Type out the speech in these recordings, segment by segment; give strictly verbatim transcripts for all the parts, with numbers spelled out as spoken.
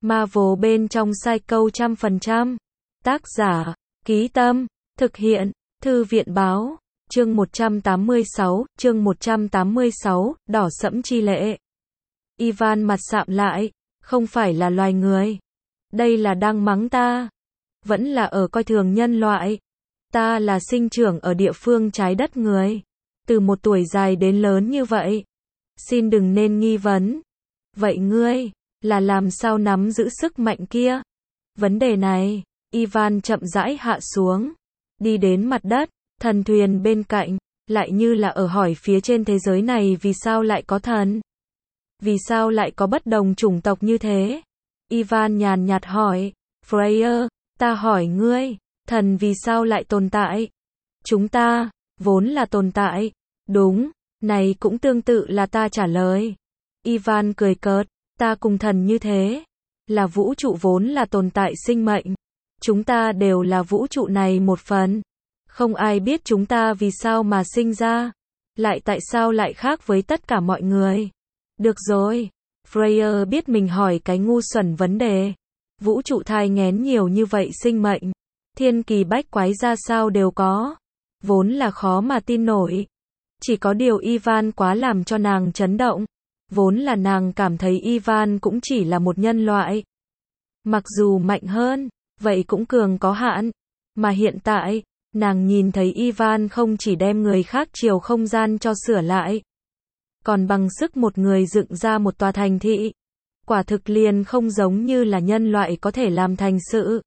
Marvel bên trong Psycho trăm phần trăm. Tác giả, Ký Tâm, thực hiện, Thư viện Báo, chương một trăm tám mươi sáu, chương một trăm tám mươi sáu, đỏ sẫm chi lệ. Ivan mặt sạm lại, không phải là loài người. Đây là đang mắng ta. Vẫn là ở coi thường nhân loại. Ta là sinh trưởng ở địa phương trái đất người. Từ một tuổi dài đến lớn như vậy. Xin đừng nên nghi vấn. Vậy ngươi, là làm sao nắm giữ sức mạnh kia? Vấn đề này, Ivan chậm rãi hạ xuống. Đi đến mặt đất, thần thuyền bên cạnh, lại như là ở hỏi phía trên thế giới này vì sao lại có thần? Vì sao lại có bất đồng chủng tộc như thế? Ivan nhàn nhạt hỏi, Freya, ta hỏi ngươi, thần vì sao lại tồn tại? Chúng ta, vốn là tồn tại. Đúng, này cũng tương tự là ta trả lời. Ivan cười cợt, ta cùng thần như thế. Là vũ trụ vốn là tồn tại sinh mệnh. Chúng ta đều là vũ trụ này một phần. Không ai biết chúng ta vì sao mà sinh ra. Lại tại sao lại khác với tất cả mọi người. Được rồi. Freya biết mình hỏi cái ngu xuẩn vấn đề. Vũ trụ thai nghén nhiều như vậy sinh mệnh. Thiên kỳ bách quái ra sao đều có. Vốn là khó mà tin nổi. Chỉ có điều Ivan quá làm cho nàng chấn động. Vốn là nàng cảm thấy Ivan cũng chỉ là một nhân loại. Mặc dù mạnh hơn, vậy cũng cường có hạn. Mà hiện tại, nàng nhìn thấy Ivan không chỉ đem người khác chiều không gian cho sửa lại. Còn bằng sức một người dựng ra một tòa thành thị. Quả thực liền không giống như là nhân loại có thể làm thành sự.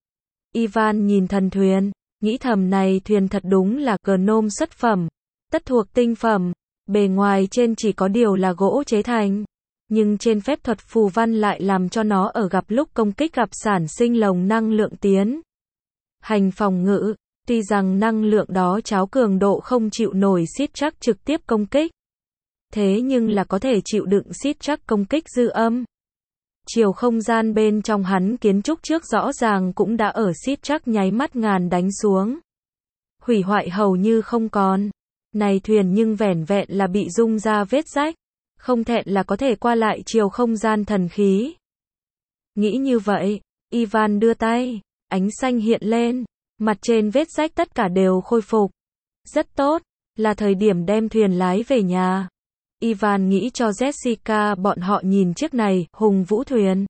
Ivan nhìn thần thuyền, nghĩ thầm này thuyền thật đúng là Gnome xuất phẩm. Tất thuộc tinh phẩm, bề ngoài trên chỉ có điều là gỗ chế thành. Nhưng trên phép thuật phù văn lại làm cho nó ở gặp lúc công kích gặp sản sinh lồng năng lượng tiến. Hành phòng ngự, tuy rằng năng lượng đó cháo cường độ không chịu nổi siết chắc trực tiếp công kích. Thế nhưng là có thể chịu đựng siết chắc công kích dư âm. Chiều không gian bên trong hắn kiến trúc trước rõ ràng cũng đã ở siết chắc nháy mắt ngàn đánh xuống. Hủy hoại hầu như không còn. Này thuyền nhưng vẻn vẹn là bị rung ra vết rách. Không thẹn là có thể qua lại chiều không gian thần khí. Nghĩ như vậy, Ivan đưa tay, ánh xanh hiện lên. Mặt trên vết rách tất cả đều khôi phục. Rất tốt, là thời điểm đem thuyền lái về nhà. Ivan nghĩ cho Jessica bọn họ nhìn chiếc này, hùng vũ thuyền.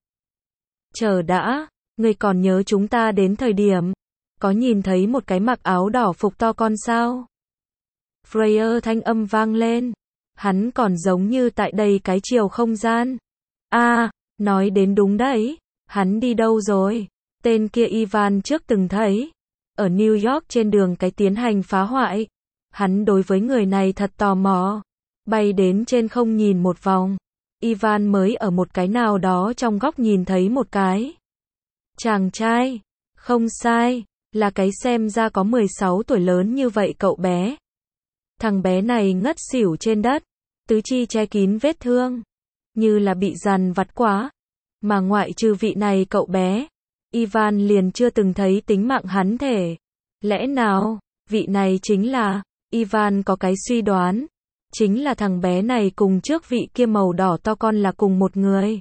Chờ đã, ngươi còn nhớ chúng ta đến thời điểm. Có nhìn thấy một cái mặc áo đỏ phục to con sao? Freya thanh âm vang lên. Hắn còn giống như tại đây cái chiều không gian. A, à, nói đến đúng đấy. Hắn đi đâu rồi? Tên kia Ivan trước từng thấy. Ở New York trên đường cái tiến hành phá hoại. Hắn đối với người này thật tò mò. Bay đến trên không nhìn một vòng. Ivan mới ở một cái nào đó trong góc nhìn thấy một cái. Chàng trai. Không sai. Là cái xem ra có mười sáu tuổi lớn như vậy cậu bé. Thằng bé này ngất xỉu trên đất. Tứ chi che kín vết thương. Như là bị dằn vặt quá. Mà ngoại trừ vị này cậu bé. Ivan liền chưa từng thấy tính mạng hắn thể. Lẽ nào, vị này chính là. Ivan có cái suy đoán. Chính là thằng bé này cùng trước vị kia màu đỏ to con là cùng một người.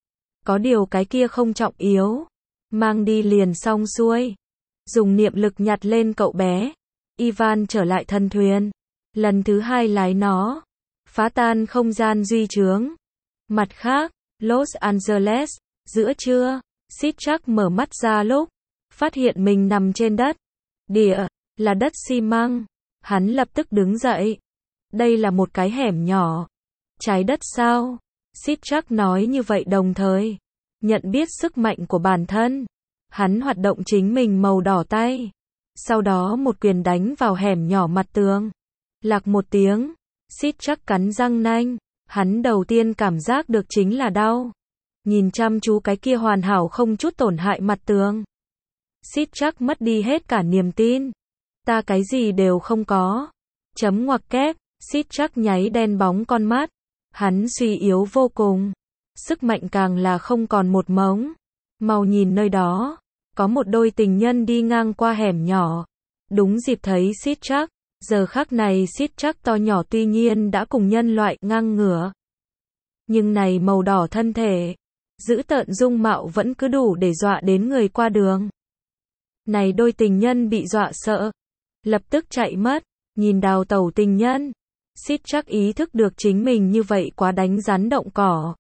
Có điều cái kia không trọng yếu. Mang đi liền xong xuôi. Dùng niệm lực nhặt lên cậu bé. Ivan trở lại thân thuyền. Lần thứ hai lái nó. Phá tan không gian duy trướng. Mặt khác, Los Angeles, giữa trưa, Sid chắc mở mắt ra lúc. Phát hiện mình nằm trên đất. Địa, là đất xi măng. Hắn lập tức đứng dậy. Đây là một cái hẻm nhỏ. Trái đất sao? Sid chắc nói như vậy đồng thời. Nhận biết sức mạnh của bản thân. Hắn hoạt động chính mình màu đỏ tay. Sau đó một quyền đánh vào hẻm nhỏ mặt tường. Lạc một tiếng. Sid chắc cắn răng nanh. Hắn đầu tiên cảm giác được chính là đau. Nhìn chăm chú cái kia hoàn hảo không chút tổn hại mặt tường. Sid chắc mất đi hết cả niềm tin. Ta cái gì đều không có. Chấm ngoặc kép. Sid chắc nháy đen bóng con mắt. Hắn suy yếu vô cùng. Sức mạnh càng là không còn một mống. Mau nhìn nơi đó. Có một đôi tình nhân đi ngang qua hẻm nhỏ. Đúng dịp thấy Sid chắc. Giờ khắc này Sid chắc to nhỏ tuy nhiên đã cùng nhân loại ngang ngửa. Nhưng này màu đỏ thân thể. Dữ tợn dung mạo vẫn cứ đủ để dọa đến người qua đường. Này đôi tình nhân bị dọa sợ, lập tức chạy mất, nhìn đào tẩu tình nhân. Sid chắc ý thức được chính mình như vậy quá đánh rắn động cỏ.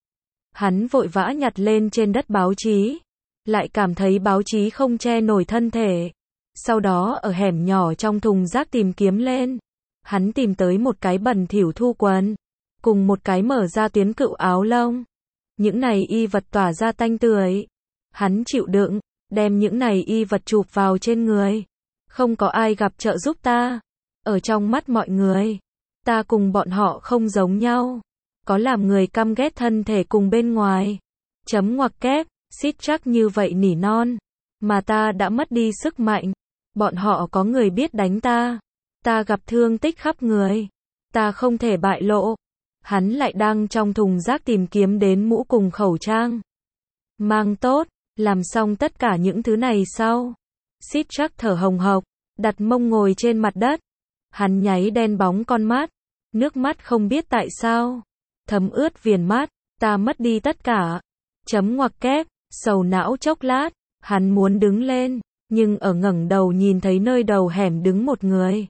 Hắn vội vã nhặt lên trên đất báo chí, lại cảm thấy báo chí không che nổi thân thể. Sau đó ở hẻm nhỏ trong thùng rác tìm kiếm lên. Hắn tìm tới một cái bẩn thỉu thu quần, cùng một cái mở ra tuyến cựu áo lông. Những này y vật tỏa ra tanh tưởi. Hắn chịu đựng, đem những này y vật chụp vào trên người. Không có ai gặp trợ giúp ta. Ở trong mắt mọi người, ta cùng bọn họ không giống nhau. Có làm người căm ghét thân thể cùng bên ngoài. Chấm ngoặc kép, Sid chắc như vậy nỉ non. Mà ta đã mất đi sức mạnh. Bọn họ có người biết đánh ta. Ta gặp thương tích khắp người. Ta không thể bại lộ. Hắn lại đang trong thùng rác tìm kiếm đến mũ cùng khẩu trang. Mang tốt, làm xong tất cả những thứ này sau. Sid chắc thở hồng hộc, đặt mông ngồi trên mặt đất. Hắn nháy đen bóng con mắt. Nước mắt không biết tại sao. Thấm ướt viền mắt, ta mất đi tất cả. Chấm ngoặc kép, sầu não chốc lát. Hắn muốn đứng lên, nhưng ở ngẩng đầu nhìn thấy nơi đầu hẻm đứng một người.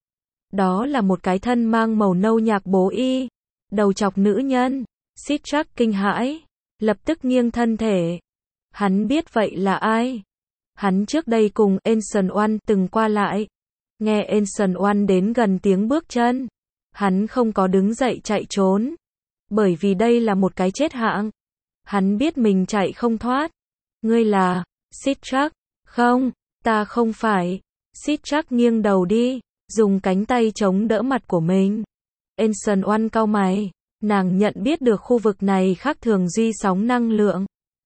Đó là một cái thân mang màu nâu nhạt bố y. Đầu chọc nữ nhân. Sid chắc kinh hãi, lập tức nghiêng thân thể. Hắn biết vậy là ai. Hắn trước đây cùng Anson One từng qua lại. Nghe Anson One đến gần tiếng bước chân. Hắn không có đứng dậy chạy trốn. Bởi vì đây là một cái chết hạng. Hắn biết mình chạy không thoát. Ngươi là Sid chắc? Không, ta không phải. Sid chắc nghiêng đầu đi, dùng cánh tay chống đỡ mặt của mình. Anson One cau mày, nàng nhận biết được khu vực này khác thường duy sóng năng lượng.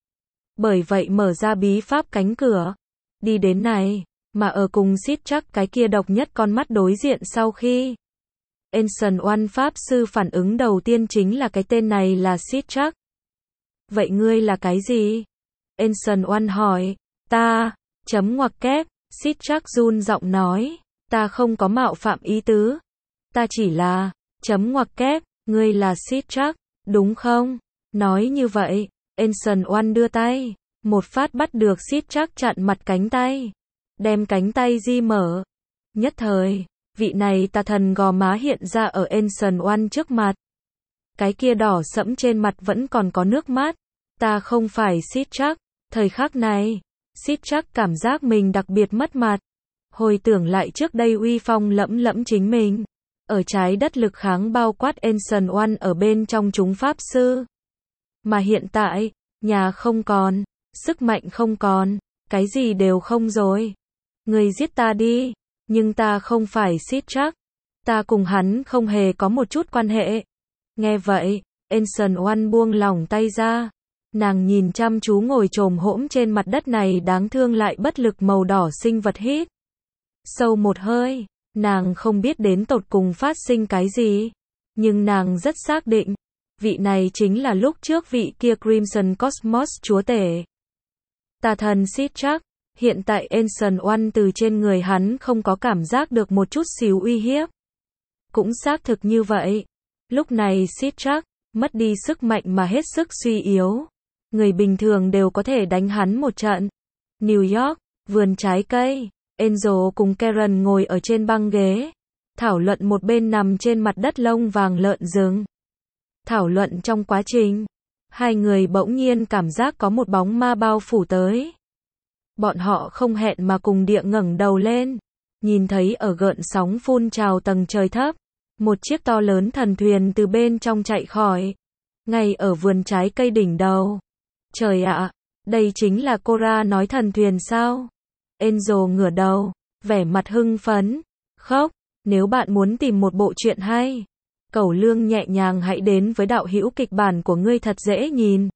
Bởi vậy mở ra bí pháp cánh cửa, đi đến này, mà ở cùng Sid chắc cái kia độc nhất con mắt đối diện sau khi. Anson One pháp sư phản ứng đầu tiên chính là cái tên này là Sid chắc. Vậy ngươi là cái gì? Anson One hỏi, ta, chấm ngoặc kép, Sid chắc run giọng nói, ta không có mạo phạm ý tứ. Ta chỉ là, chấm ngoặc kép, ngươi là Sid chắc, đúng không? Nói như vậy, Anson One đưa tay, một phát bắt được Sid chắc chặn mặt cánh tay, đem cánh tay di mở. Nhất thời, vị này tà thần gò má hiện ra ở Anson One trước mặt. Cái kia đỏ sẫm trên mặt vẫn còn có nước mắt. Ta không phải Sid chắc. Thời khắc này, Sid chắc cảm giác mình đặc biệt mất mặt. Hồi tưởng lại trước đây uy phong lẫm lẫm chính mình. Ở trái đất lực kháng bao quát Anson One ở bên trong chúng pháp sư. Mà hiện tại, nhà không còn, sức mạnh không còn, cái gì đều không rồi. Người giết ta đi, nhưng ta không phải Sid chắc. Ta cùng hắn không hề có một chút quan hệ. Nghe vậy, Anson One buông lỏng tay ra. Nàng nhìn chăm chú ngồi chồm hỗn trên mặt đất này đáng thương lại bất lực màu đỏ sinh vật hít sâu một hơi. Nàng không biết đến tột cùng phát sinh cái gì, nhưng nàng rất xác định, vị này chính là lúc trước vị kia Crimson Cosmos chúa tể. Tà thần Sid chắc, hiện tại Anson One từ trên người hắn không có cảm giác được một chút xíu uy hiếp. Cũng xác thực như vậy. Lúc này Sid chắc, mất đi sức mạnh mà hết sức suy yếu. Người bình thường đều có thể đánh hắn một trận. New York, vườn trái cây. Angel cùng Karen ngồi ở trên băng ghế, thảo luận một bên nằm trên mặt đất lông vàng lợn rừng. Thảo luận trong quá trình, hai người bỗng nhiên cảm giác có một bóng ma bao phủ tới. Bọn họ không hẹn mà cùng địa ngẩng đầu lên, nhìn thấy ở gợn sóng phun trào tầng trời thấp, một chiếc to lớn thần thuyền từ bên trong chạy khỏi, ngay ở vườn trái cây đỉnh đầu. Trời ạ, đây chính là Cora nói thần thuyền sao? Angel ngửa đầu, vẻ mặt hưng phấn, khóc. Nếu bạn muốn tìm một bộ truyện hay, cẩu lương nhẹ nhàng hãy đến với đạo hữu kịch bản của ngươi thật dễ nhìn.